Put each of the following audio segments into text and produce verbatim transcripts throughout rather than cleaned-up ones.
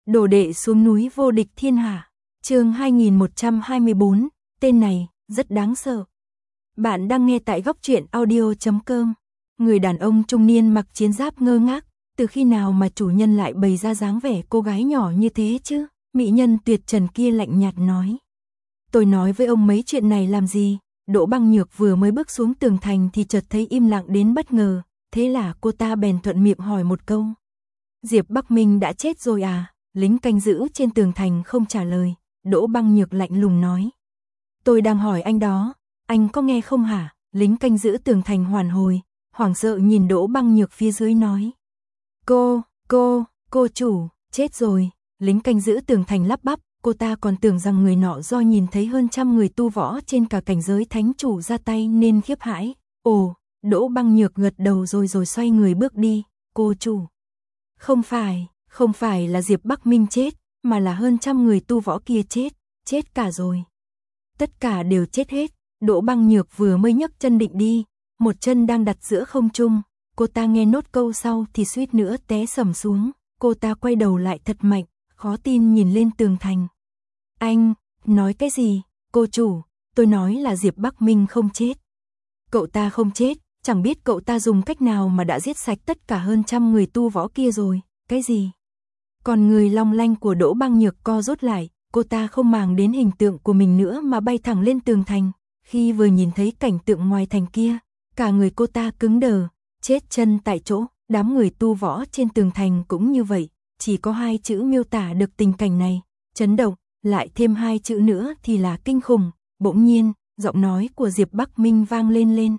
Đồ đệ xuống núi vô địch thiên hạ. Chương hai nghìn một trăm hai mươi bốn, tên này rất đáng sợ. Bạn đang nghe tại góc truyện audio chấm com. Người đàn ông trung niên mặc chiến giáp ngơ ngác, từ khi nào mà chủ nhân lại bày ra dáng vẻ cô gái nhỏ như thế chứ? Mỹ nhân tuyệt trần kia lạnh nhạt nói. Tôi nói với ông mấy chuyện này làm gì? Đỗ Băng Nhược vừa mới bước xuống tường thành thì chợt thấy im lặng đến bất ngờ, thế là cô ta bèn thuận miệng hỏi một câu. Diệp Bắc Minh đã chết rồi à? Lính canh giữ trên tường thành không trả lời, Đỗ Băng Nhược lạnh lùng nói. Tôi đang hỏi anh đó, anh có nghe không hả? Lính canh giữ tường thành hoàn hồi, hoảng sợ nhìn Đỗ Băng Nhược phía dưới nói. Cô, cô, cô chủ, chết rồi. Lính canh giữ tường thành lắp bắp, cô ta còn tưởng rằng người nọ do nhìn thấy hơn trăm người tu võ trên cả cảnh giới thánh chủ ra tay nên khiếp hãi. Ồ, Đỗ Băng Nhược gật đầu rồi rồi xoay người bước đi, cô chủ. Không phải, không phải là Diệp Bắc Minh chết, mà là hơn trăm người tu võ kia chết, chết cả rồi. Tất cả đều chết hết. Đỗ Băng Nhược vừa mới nhấc chân định đi, một chân đang đặt giữa không trung, cô ta nghe nốt câu sau thì suýt nữa té sầm xuống, cô ta quay đầu lại thật mạnh, khó tin nhìn lên tường thành. Anh, nói cái gì? Cô chủ, tôi nói là Diệp Bắc Minh không chết. Cậu ta không chết, chẳng biết cậu ta dùng cách nào mà đã giết sạch tất cả hơn trăm người tu võ kia rồi, cái gì? Còn người long lanh của Đỗ Băng Nhược co rút lại, cô ta không màng đến hình tượng của mình nữa mà bay thẳng lên tường thành. Khi vừa nhìn thấy cảnh tượng ngoài thành kia, cả người cô ta cứng đờ, chết chân tại chỗ. Đám người tu võ trên tường thành cũng như vậy, chỉ có hai chữ miêu tả được tình cảnh này, chấn động, lại thêm hai chữ nữa thì là kinh khủng. Bỗng nhiên, giọng nói của Diệp Bắc Minh vang lên lên.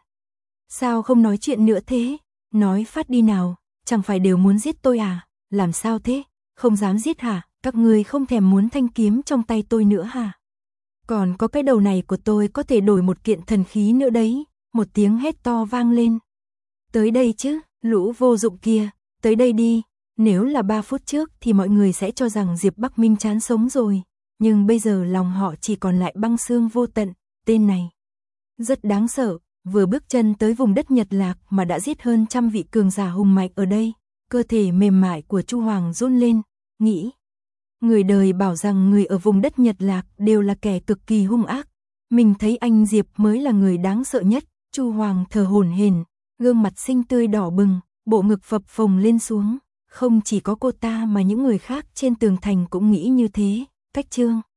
Sao không nói chuyện nữa thế? Nói phát đi nào, chẳng phải đều muốn giết tôi à? Làm sao thế? Không dám giết hả? Các ngươi không thèm muốn thanh kiếm trong tay tôi nữa hả? Còn có cái đầu này của tôi có thể đổi một kiện thần khí nữa đấy. Một tiếng hét to vang lên. Tới đây chứ, lũ vô dụng kia, tới đây đi. Nếu là ba phút trước thì mọi người sẽ cho rằng Diệp Bắc Minh chán sống rồi. Nhưng bây giờ lòng họ chỉ còn lại băng xương vô tận. Tên này rất đáng sợ, vừa bước chân tới vùng đất Nhật Lạc mà đã giết hơn trăm vị cường giả hùng mạnh ở đây. Cơ thể mềm mại của Chu Hoàng run lên, nghĩ. Người đời bảo rằng người ở vùng đất Nhật Lạc đều là kẻ cực kỳ hung ác. Mình thấy anh Diệp mới là người đáng sợ nhất. Chu Hoàng thở hổn hển, gương mặt xinh tươi đỏ bừng, bộ ngực phập phồng lên xuống. Không chỉ có cô ta mà những người khác trên tường thành cũng nghĩ như thế. Cách chương